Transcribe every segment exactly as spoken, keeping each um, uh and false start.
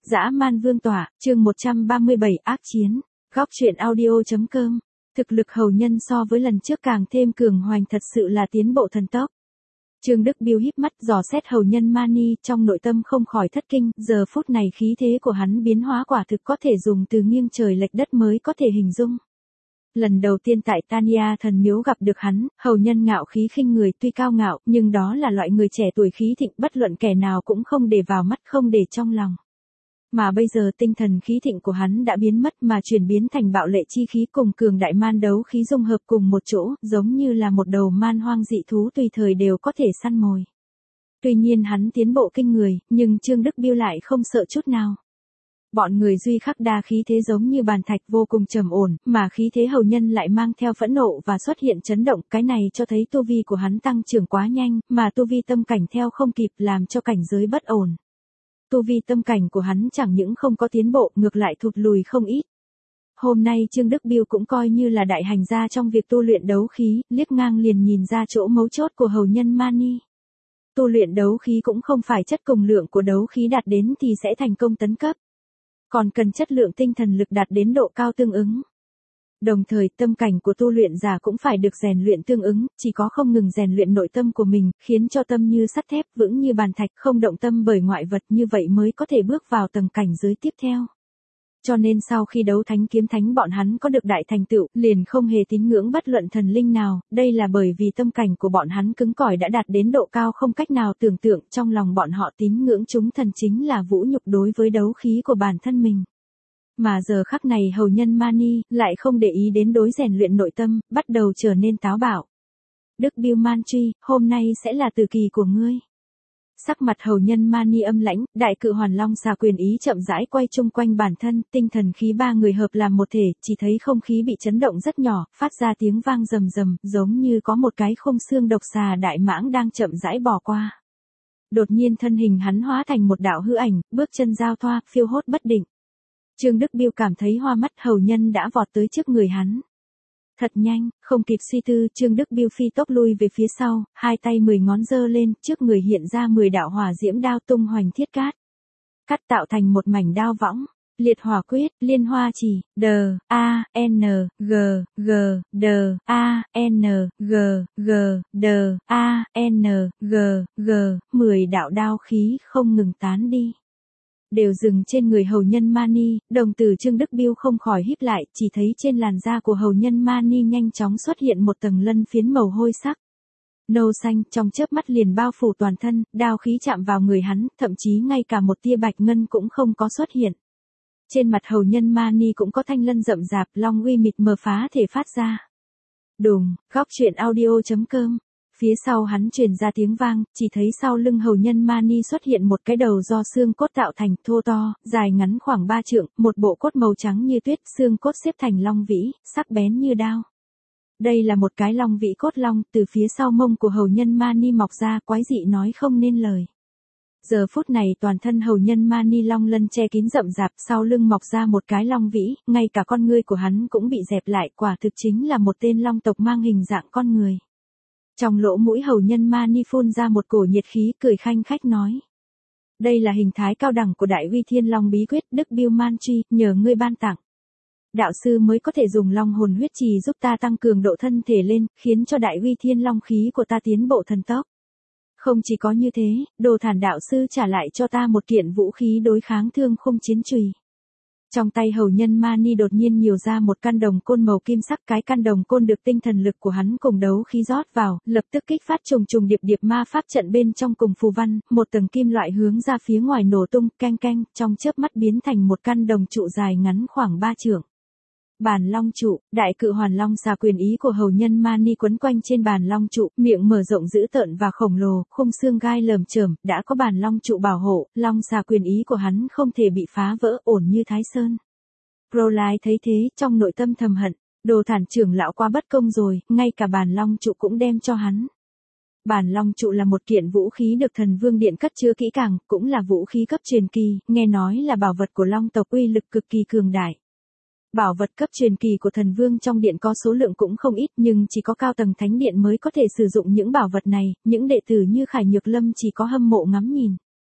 Dã man vương tỏa, chương một trăm ba mươi bảy ác chiến. Góc truyện audio chấm com. Thực lực hầu nhân so với lần trước càng thêm cường hoành, thật sự là tiến bộ thần tốc. Trương Đức Biêu híp mắt dò xét hầu nhân Mani, trong nội tâm không khỏi thất kinh, giờ phút này khí thế của hắn biến hóa quả thực có thể dùng từ nghiêng trời lệch đất mới có thể hình dung. Lần đầu tiên tại Tania thần miếu gặp được hắn, hầu nhân ngạo khí khinh người, tuy cao ngạo, nhưng đó là loại người trẻ tuổi khí thịnh, bất luận kẻ nào cũng không để vào mắt, không để trong lòng. Mà bây giờ tinh thần khí thịnh của hắn đã biến mất mà chuyển biến thành bạo lệ chi khí cùng cường đại man đấu khí dung hợp cùng một chỗ, giống như là một đầu man hoang dị thú tùy thời đều có thể săn mồi. Tuy nhiên hắn tiến bộ kinh người, nhưng Trương Đức Biêu lại không sợ chút nào. Bọn người duy khắc đa khí thế giống như bàn thạch vô cùng trầm ổn, mà khí thế hầu nhân lại mang theo phẫn nộ và xuất hiện chấn động, cái này cho thấy tu vi của hắn tăng trưởng quá nhanh, mà tu vi tâm cảnh theo không kịp làm cho cảnh giới bất ổn. Tu vi tâm cảnh của hắn chẳng những không có tiến bộ, ngược lại thụt lùi không ít. Hôm nay Trương Đức Biêu cũng coi như là đại hành gia trong việc tu luyện đấu khí, liếc ngang liền nhìn ra chỗ mấu chốt của hầu nhân Mani. Tu luyện đấu khí cũng không phải chất cùng lượng của đấu khí đạt đến thì sẽ thành công tấn cấp, còn cần chất lượng tinh thần lực đạt đến độ cao tương ứng. Đồng thời tâm cảnh của tu luyện giả cũng phải được rèn luyện tương ứng, chỉ có không ngừng rèn luyện nội tâm của mình, khiến cho tâm như sắt thép, vững như bàn thạch, không động tâm bởi ngoại vật, như vậy mới có thể bước vào tầng cảnh giới tiếp theo. Cho nên sau khi đấu thánh kiếm thánh bọn hắn có được đại thành tựu, liền không hề tín ngưỡng bất luận thần linh nào, đây là bởi vì tâm cảnh của bọn hắn cứng cỏi đã đạt đến độ cao không cách nào tưởng tượng, trong lòng bọn họ tín ngưỡng chúng thần chính là vũ nhục đối với đấu khí của bản thân mình. Mà giờ khắc này hầu nhân Mani lại không để ý đến đối rèn luyện nội tâm, bắt đầu trở nên táo bạo. Đức Biêu Man Truy, hôm nay sẽ là tử kỳ của ngươi. Sắc mặt hầu nhân Mani âm lãnh, đại cự hoàn long xà quyền ý chậm rãi quay chung quanh bản thân, tinh thần khí ba người hợp làm một thể, chỉ thấy không khí bị chấn động rất nhỏ, phát ra tiếng vang rầm rầm, giống như có một cái khung xương độc xà đại mãng đang chậm rãi bỏ qua. Đột nhiên thân hình hắn hóa thành một đạo hư ảnh, bước chân giao thoa, phiêu hốt bất định. Trương Đức Biêu cảm thấy hoa mắt, hầu nhân đã vọt tới trước người hắn. Thật nhanh, không kịp suy tư, Trương Đức Biêu phi tốc lui về phía sau, hai tay mười ngón giơ lên, trước người hiện ra mười đạo hỏa diễm đao tung hoành thiết cát. Cắt tạo thành một mảnh đao võng, liệt hỏa quyết, liên hoa chỉ, đờ, a, n, g, g, đờ, a, n, g, g, đờ, a, n, g, g, mười đạo đao khí không ngừng tán đi. Đều dừng trên người hầu nhân Mani, đồng tử Trương Đức Biêu không khỏi híp lại, chỉ thấy trên làn da của hầu nhân Mani nhanh chóng xuất hiện một tầng lân phiến màu hôi sắc. Nâu xanh, trong chớp mắt liền bao phủ toàn thân, đao khí chạm vào người hắn, thậm chí ngay cả một tia bạch ngân cũng không có xuất hiện. Trên mặt hầu nhân Mani cũng có thanh lân rậm rạp, long uy mịt mờ phá thể phát ra. Đùng, góc truyện audio chấm com. Phía sau hắn truyền ra tiếng vang, chỉ thấy sau lưng hầu nhân Mani xuất hiện một cái đầu do xương cốt tạo thành, thô to, dài ngắn khoảng ba trượng, một bộ cốt màu trắng như tuyết, xương cốt xếp thành long vĩ, sắc bén như đao. Đây là một cái long vĩ cốt long, từ phía sau mông của hầu nhân Mani mọc ra, quái dị nói không nên lời. Giờ phút này toàn thân hầu nhân Mani long lân che kín rậm rạp, sau lưng mọc ra một cái long vĩ, ngay cả con ngươi của hắn cũng bị dẹp lại, quả thực chính là một tên long tộc mang hình dạng con người. Trong lỗ mũi hầu nhân Mani phun ra một cổ nhiệt khí, cười khanh khách nói. Đây là hình thái cao đẳng của đại uy thiên long bí quyết, Đức Biêu Man Truy, nhờ ngươi ban tặng. Đạo sư mới có thể dùng long hồn huyết trì giúp ta tăng cường độ thân thể lên, khiến cho đại uy thiên long khí của ta tiến bộ thần tốc. Không chỉ có như thế, đồ thản đạo sư trả lại cho ta một kiện vũ khí đối kháng thương khung chiến chùy. Trong tay hầu nhân Mani đột nhiên nhiều ra một căn đồng côn màu kim sắc, cái căn đồng côn được tinh thần lực của hắn cùng đấu khí rót vào, lập tức kích phát trùng trùng điệp điệp ma pháp trận bên trong cùng phù văn, một tầng kim loại hướng ra phía ngoài nổ tung, keng keng, trong chớp mắt biến thành một căn đồng trụ dài ngắn khoảng ba trượng. Bàn long trụ, đại cự hoàn long xà quyền ý của hầu nhân Mani quấn quanh trên bàn long trụ, miệng mở rộng dữ tợn và khổng lồ, khung xương gai lởm chởm, đã có bàn long trụ bảo hộ, long xà quyền ý của hắn không thể bị phá vỡ, ổn như Thái Sơn. Crowley thấy thế, trong nội tâm thầm hận, đồ thản trưởng lão quá bất công rồi, ngay cả bàn long trụ cũng đem cho hắn. Bàn long trụ là một kiện vũ khí được thần vương điện cất chứa kỹ càng, cũng là vũ khí cấp truyền kỳ, nghe nói là bảo vật của long tộc, uy lực cực kỳ cường đại. Bảo vật cấp truyền kỳ của thần vương trong điện có số lượng cũng không ít, nhưng chỉ có cao tầng thánh điện mới có thể sử dụng những bảo vật này, những đệ tử như Khải Nhược Lâm chỉ có hâm mộ ngắm nhìn.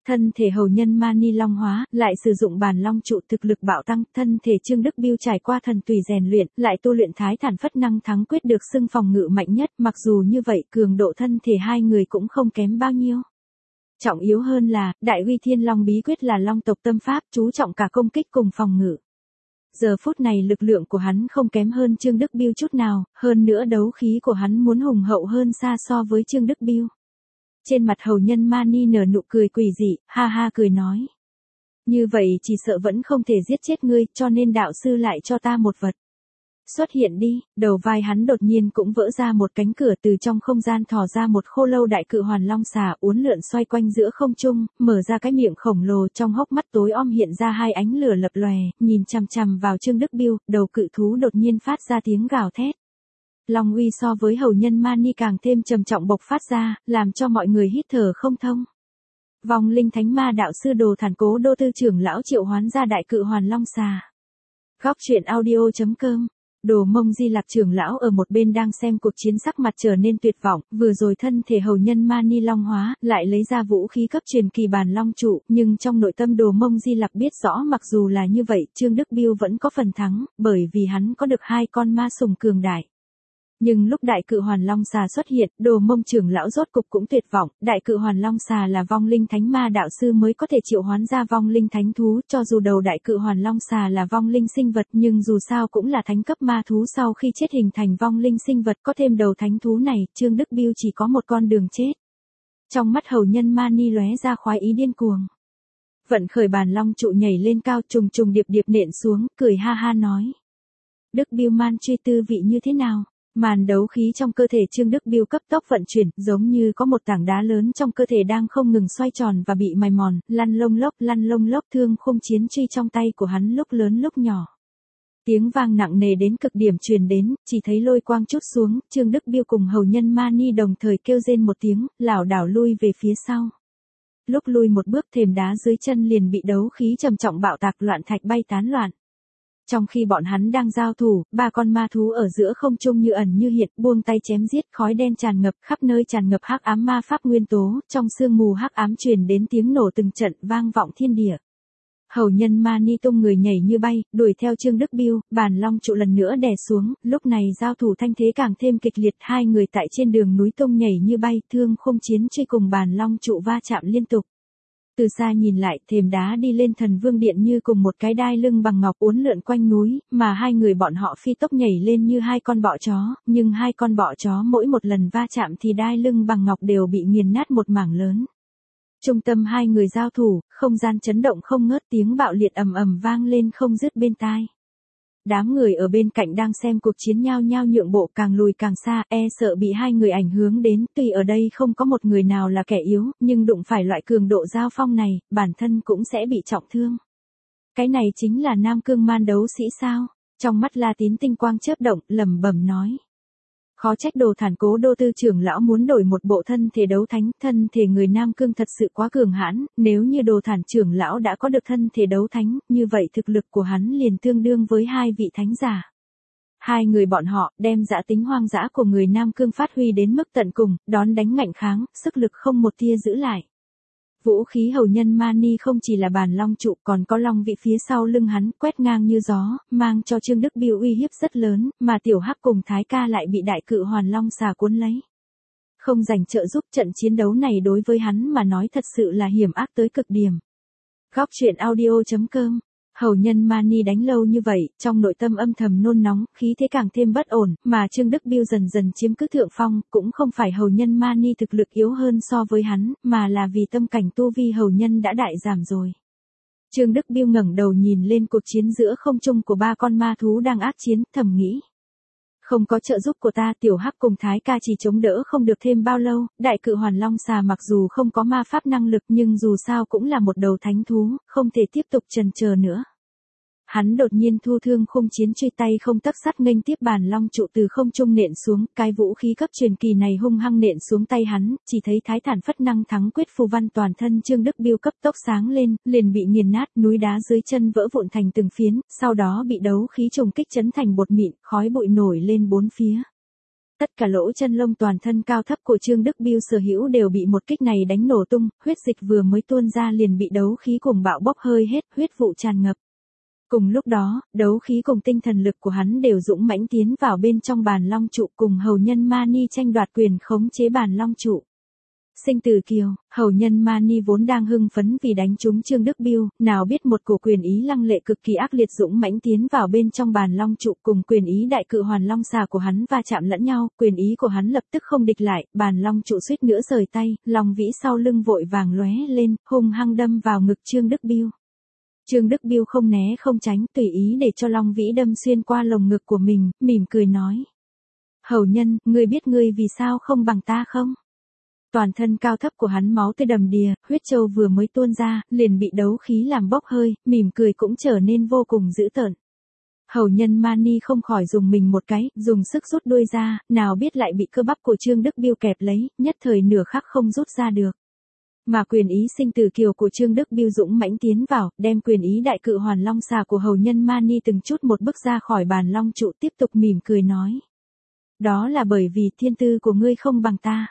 Thân thể hầu nhân Mani long hóa, lại sử dụng bàn long trụ thực lực bạo tăng, thân thể Trương Đức Biêu trải qua thần tùy rèn luyện, lại tu luyện thái thản phất năng thắng quyết được xưng phòng ngự mạnh nhất, mặc dù như vậy cường độ thân thể hai người cũng không kém bao nhiêu. Trọng yếu hơn là, đại uy thiên long bí quyết là long tộc tâm pháp, chú trọng cả công kích cùng phòng ngự. Giờ phút này lực lượng của hắn không kém hơn Trương Đức Biêu chút nào, hơn nữa đấu khí của hắn muốn hùng hậu hơn xa so với Trương Đức Biêu. Trên mặt hầu nhân Mani nở nụ cười quỷ dị, ha ha cười nói. Như vậy chỉ sợ vẫn không thể giết chết ngươi, cho nên đạo sư lại cho ta một vật. Xuất hiện đi, đầu vai hắn đột nhiên cũng vỡ ra một cánh cửa, từ trong không gian thò ra một khô lâu đại cự hoàn long xà uốn lượn xoay quanh giữa không trung, mở ra cái miệng khổng lồ, trong hốc mắt tối om hiện ra hai ánh lửa lập lòe, nhìn chằm chằm vào Trương Đức Biêu, đầu cự thú đột nhiên phát ra tiếng gào thét. Long uy so với hầu nhân Mani càng thêm trầm trọng bộc phát ra, làm cho mọi người hít thở không thông. Vong linh thánh ma đạo sư Đồ Thản Cố Đô Tư trưởng lão triệu hoán ra đại cự hoàn long xà. Góc truyện audio chấm com. Đồ Mông Di Lặc trưởng lão ở một bên đang xem cuộc chiến, sắc mặt trở nên tuyệt vọng, vừa rồi thân thể hầu nhân Mani long hóa, lại lấy ra vũ khí cấp truyền kỳ bàn long trụ, nhưng trong nội tâm Đồ Mông Di Lặc biết rõ mặc dù là như vậy, Trương Đức Biêu vẫn có phần thắng, bởi vì hắn có được hai con ma sùng cường đại. Nhưng lúc đại cự hoàn long xà xuất hiện, Đồ Mông trưởng lão rốt cục cũng tuyệt vọng, đại cự hoàn long xà là vong linh thánh ma đạo sư mới có thể triệu hoán ra vong linh thánh thú, cho dù đầu đại cự hoàn long xà là vong linh sinh vật nhưng dù sao cũng là thánh cấp ma thú, sau khi chết hình thành vong linh sinh vật, có thêm đầu thánh thú này, Trương Đức Biêu chỉ có một con đường chết. Trong mắt hầu nhân Mani lóe ra khoái ý điên cuồng. Vận khởi bàn long trụ nhảy lên cao, trùng trùng điệp điệp nện xuống, cười ha ha nói. Đức Biêu man truy tư vị như thế nào? Màn đấu khí trong cơ thể Trương Đức Biêu cấp tốc vận chuyển, giống như có một tảng đá lớn trong cơ thể đang không ngừng xoay tròn và bị mài mòn, lăn lông lốc lăn lông lốc, thương khung chiến truy trong tay của hắn lúc lớn lúc nhỏ. Tiếng vang nặng nề đến cực điểm truyền đến, chỉ thấy lôi quang chút xuống, Trương Đức Biêu cùng hầu nhân Mani đồng thời kêu rên một tiếng, lảo đảo lui về phía sau. Lúc lui một bước, thềm đá dưới chân liền bị đấu khí trầm trọng bạo tạc, loạn thạch bay tán loạn. Trong khi bọn hắn đang giao thủ, ba con ma thú ở giữa không trung như ẩn như hiện, buông tay chém giết, khói đen tràn ngập, khắp nơi tràn ngập hắc ám ma pháp nguyên tố, trong sương mù hắc ám truyền đến tiếng nổ từng trận, vang vọng thiên địa. Hầu nhân Mani tung người nhảy như bay, đuổi theo Trương Đức Biêu, bàn long trụ lần nữa đè xuống, lúc này giao thủ thanh thế càng thêm kịch liệt, hai người tại trên đường núi tung nhảy như bay, thương khung chiến truy cùng bàn long trụ va chạm liên tục. Từ xa nhìn lại, thềm đá đi lên Thần Vương Điện như cùng một cái đai lưng bằng ngọc uốn lượn quanh núi, mà hai người bọn họ phi tốc nhảy lên như hai con bọ chó, nhưng hai con bọ chó mỗi một lần va chạm thì đai lưng bằng ngọc đều bị nghiền nát một mảng lớn. Trung tâm hai người giao thủ, không gian chấn động không ngớt, tiếng bạo liệt ầm ầm vang lên không dứt bên tai. Đám người ở bên cạnh đang xem cuộc chiến nhao nhao nhượng bộ, càng lùi càng xa, e sợ bị hai người ảnh hưởng đến, tuy ở đây không có một người nào là kẻ yếu, nhưng đụng phải loại cường độ giao phong này, bản thân cũng sẽ bị trọng thương. Cái này chính là Nam Cương Man đấu sĩ sao? Trong mắt La Tín tinh quang chớp động, lẩm bẩm nói. Khó trách Đồ Thản Cố Đô Tư trưởng lão muốn đổi một bộ thân thể đấu thánh, thân thể người Nam Cương thật sự quá cường hãn, nếu như Đồ Thản trưởng lão đã có được thân thể đấu thánh, như vậy thực lực của hắn liền tương đương với hai vị thánh giả. Hai người bọn họ đem dã tính hoang dã của người Nam Cương phát huy đến mức tận cùng, đón đánh ngạnh kháng, sức lực không một tia giữ lại. Vũ khí hầu nhân Mani không chỉ là bàn long trụ, còn có long vị phía sau lưng hắn, quét ngang như gió, mang cho Trương Đức Biêu uy hiếp rất lớn, mà tiểu hắc cùng Thái Ca lại bị đại cự hoàn long xà cuốn lấy. Không dành trợ giúp, trận chiến đấu này đối với hắn mà nói thật sự là hiểm ác tới cực điểm. Góc truyện audio chấm com. Hầu nhân Mani đánh lâu như vậy, trong nội tâm âm thầm nôn nóng, khí thế càng thêm bất ổn, mà Trương Đức Biêu dần dần chiếm cứ thượng phong, cũng không phải hầu nhân Mani thực lực yếu hơn so với hắn, mà là vì tâm cảnh tu vi hầu nhân đã đại giảm rồi. Trương Đức Biêu ngẩng đầu nhìn lên cuộc chiến giữa không trung của ba con ma thú đang ác chiến, thầm nghĩ. Không có trợ giúp của ta, tiểu hắc cùng Thái Ca chỉ chống đỡ không được thêm bao lâu, đại cự hoàn long xà mặc dù không có ma pháp năng lực nhưng dù sao cũng là một đầu thánh thú, không thể tiếp tục chần chờ nữa. Hắn đột nhiên thu thương khung chiến truy, tay không tấc sắt nghênh tiếp bàn long trụ từ không trung nện xuống, cái vũ khí cấp truyền kỳ này hung hăng nện xuống tay hắn, chỉ thấy thái thản phất năng thắng quyết phù văn toàn thân Trương Đức Biêu cấp tốc sáng lên, liền bị nghiền nát, núi đá dưới chân vỡ vụn thành từng phiến, sau đó bị đấu khí trùng kích chấn thành bột mịn, khói bụi nổi lên bốn phía. Tất cả lỗ chân lông toàn thân cao thấp của Trương Đức Biêu sở hữu đều bị một kích này đánh nổ tung, huyết dịch vừa mới tuôn ra liền bị đấu khí cùng bạo bốc hơi hết, huyết vụ tràn ngập. Cùng lúc đó, đấu khí cùng tinh thần lực của hắn đều dũng mãnh tiến vào bên trong bàn long trụ cùng hầu nhân Mani tranh đoạt quyền khống chế bàn long trụ. Sinh tử kiều, hầu nhân Mani vốn đang hưng phấn vì đánh trúng Trương Đức Biêu, nào biết một cổ quyền ý lăng lệ cực kỳ ác liệt dũng mãnh tiến vào bên trong bàn long trụ cùng quyền ý đại cự hoàn long xà của hắn va chạm lẫn nhau, quyền ý của hắn lập tức không địch lại, bàn long trụ suýt nữa rời tay, long vĩ sau lưng vội vàng lóe lên, hung hăng đâm vào ngực Trương Đức Biêu. Trương Đức Biêu không né không tránh, tùy ý để cho long vĩ đâm xuyên qua lồng ngực của mình, mỉm cười nói: "Hầu nhân, ngươi biết ngươi vì sao không bằng ta không?" Toàn thân cao thấp của hắn máu tươi đầm đìa, huyết châu vừa mới tuôn ra, liền bị đấu khí làm bốc hơi, mỉm cười cũng trở nên vô cùng dữ tợn. Hầu nhân Mani không khỏi dùng mình một cái, dùng sức rút đuôi ra, nào biết lại bị cơ bắp của Trương Đức Biêu kẹp lấy, nhất thời nửa khắc không rút ra được. Mà quyền ý sinh tử kiều của Trương Đức Biêu dũng mãnh tiến vào, đem quyền ý đại cự hoàn long xà của hầu nhân Mani từng chút một bước ra khỏi bàn long trụ, tiếp tục mỉm cười nói: "Đó là bởi vì thiên tư của ngươi không bằng ta.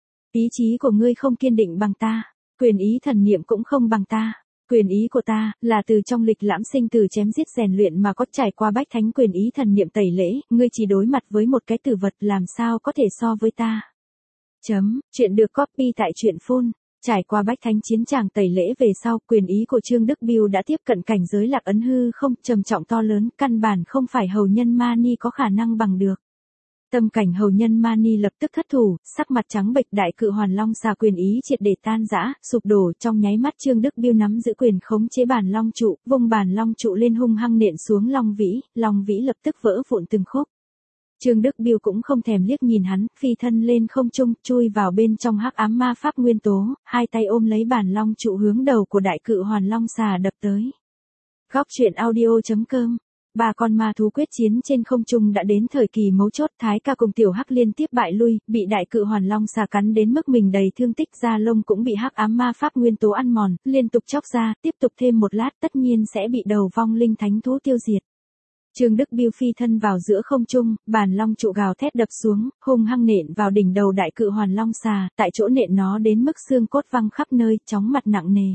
Ý chí của ngươi không kiên định bằng ta, quyền ý thần niệm cũng không bằng ta. Quyền ý của ta, là từ trong lịch lãm sinh tử chém giết rèn luyện mà có trải qua bách thánh quyền ý thần niệm tẩy lễ, ngươi chỉ đối mặt với một cái tử vật làm sao có thể so với ta." Chấm, chuyện được copy tại truyện phun. Trải qua bách thánh chiến tràng tẩy lễ về sau, quyền ý của Trương Đức Biêu đã tiếp cận cảnh giới lạc ấn hư không, trầm trọng to lớn, căn bản không phải hầu nhân Mani có khả năng bằng được. Tâm cảnh hầu nhân Mani lập tức thất thủ, sắc mặt trắng bệch, đại cự hoàn long xà quyền ý triệt để tan rã, sụp đổ, trong nháy mắt Trương Đức Biêu nắm giữ quyền khống chế bàn long trụ, vung bàn long trụ lên hung hăng nện xuống long vĩ, long vĩ lập tức vỡ vụn từng khúc. Trương Đức Biêu cũng không thèm liếc nhìn hắn, phi thân lên không trung, chui vào bên trong hắc ám ma pháp nguyên tố, hai tay ôm lấy bàn long trụ hướng đầu của đại cự hoàn long xà đập tới. Góc truyện audio chấm com. Ba con ma thú quyết chiến trên không trung đã đến thời kỳ mấu chốt, Thái Ca cùng Tiểu Hắc liên tiếp bại lui, bị đại cự hoàn long xà cắn đến mức mình đầy thương tích, da lông cũng bị hắc ám ma pháp nguyên tố ăn mòn, liên tục chóc ra, tiếp tục thêm một lát tất nhiên sẽ bị đầu vong linh thánh thú tiêu diệt. Trương Đức Biêu phi thân vào giữa không trung, bàn long trụ gào thét đập xuống, hung hăng nện vào đỉnh đầu đại cự hoàn long xà, tại chỗ nện nó đến mức xương cốt văng khắp nơi, chóng mặt nặng nề.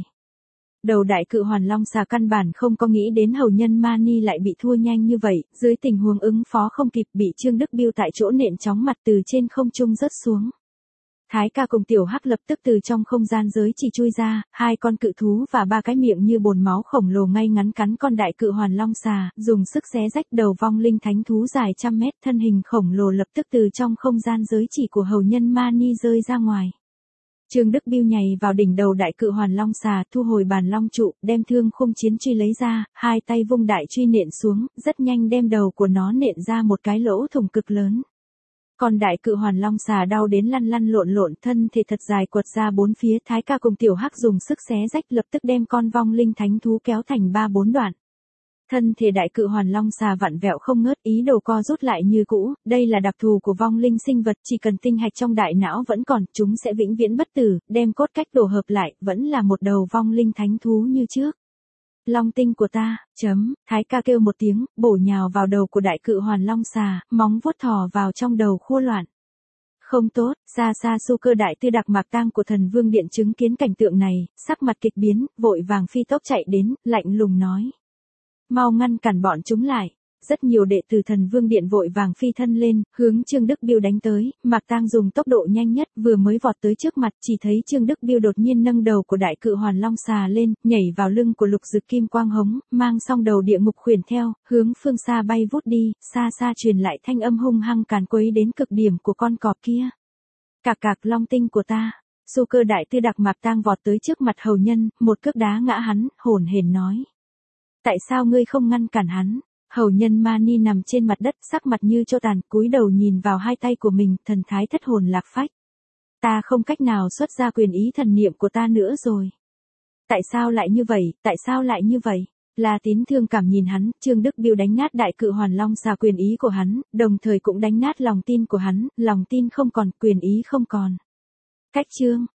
Đầu đại cự hoàn long xà căn bản không có nghĩ đến hầu nhân Mani lại bị thua nhanh như vậy, dưới tình huống ứng phó không kịp bị Trương Đức Biêu tại chỗ nện chóng mặt từ trên không trung rớt xuống. Thái Ca cùng Tiểu Hắc lập tức từ trong không gian giới chỉ chui ra, hai con cự thú và ba cái miệng như bồn máu khổng lồ ngay ngắn cắn con đại cự hoàn long xà, dùng sức xé rách đầu vong linh thánh thú dài trăm mét, thân hình khổng lồ lập tức từ trong không gian giới chỉ của hầu nhân Mani rơi ra ngoài. Trương Đức Biêu nhảy vào đỉnh đầu đại cự hoàn long xà, thu hồi bàn long trụ, đem thương khung chiến truy lấy ra, hai tay vung đại truy nện xuống, rất nhanh đem đầu của nó nện ra một cái lỗ thủng cực lớn. Còn đại cự hoàn long xà đau đến lăn lăn lộn lộn, thân thể thật dài quật ra bốn phía. Thái Ca cùng Tiểu Hắc dùng sức xé rách, lập tức đem con vong linh thánh thú kéo thành ba bốn đoạn. Thân thể đại cự hoàn long xà vặn vẹo không ngớt, ý đồ co rút lại như cũ, đây là đặc thù của vong linh sinh vật, chỉ cần tinh hạch trong đại não vẫn còn, chúng sẽ vĩnh viễn bất tử, đem cốt cách tổ hợp lại, vẫn là một đầu vong linh thánh thú như trước. Long tinh của ta, chấm, Thái Ca kêu một tiếng, bổ nhào vào đầu của đại cự hoàn long xà, móng vuốt thò vào trong đầu khua loạn. Không tốt, xa xa Su Cơ đại tư đặc mạc tang của thần vương điện chứng kiến cảnh tượng này, sắc mặt kịch biến, vội vàng phi tốc chạy đến, lạnh lùng nói: "Mau ngăn cản bọn chúng lại." Rất nhiều đệ tử thần vương điện vội vàng phi thân lên, hướng Trương Đức Biêu đánh tới, Mạc Tang dùng tốc độ nhanh nhất, vừa mới vọt tới trước mặt, chỉ thấy Trương Đức Biêu đột nhiên nâng đầu của đại cự hoàn long xà lên, nhảy vào lưng của lục dực kim quang hống, mang song đầu địa ngục khuyển theo, hướng phương xa bay vút đi, xa xa truyền lại thanh âm hung hăng càn quấy đến cực điểm của con cọp kia. Cạc cạc, long tinh của ta. Su Cơ đại tư đặc Mạc Tang vọt tới trước mặt hầu nhân, một cước đá ngã hắn, hổn hển nói: "Tại sao ngươi không ngăn cản hắn?" Hầu nhân Mani nằm trên mặt đất, sắc mặt như tro tàn, cúi đầu nhìn vào hai tay của mình, thần thái thất hồn lạc phách. "Ta không cách nào xuất ra quyền ý thần niệm của ta nữa rồi." "Tại sao lại như vậy, tại sao lại như vậy?" La Tín thương cảm nhìn hắn, Trương Đức Biêu đánh nát đại cự hoàn long xà quyền ý của hắn, đồng thời cũng đánh nát lòng tin của hắn, lòng tin không còn, quyền ý không còn. Cách chương,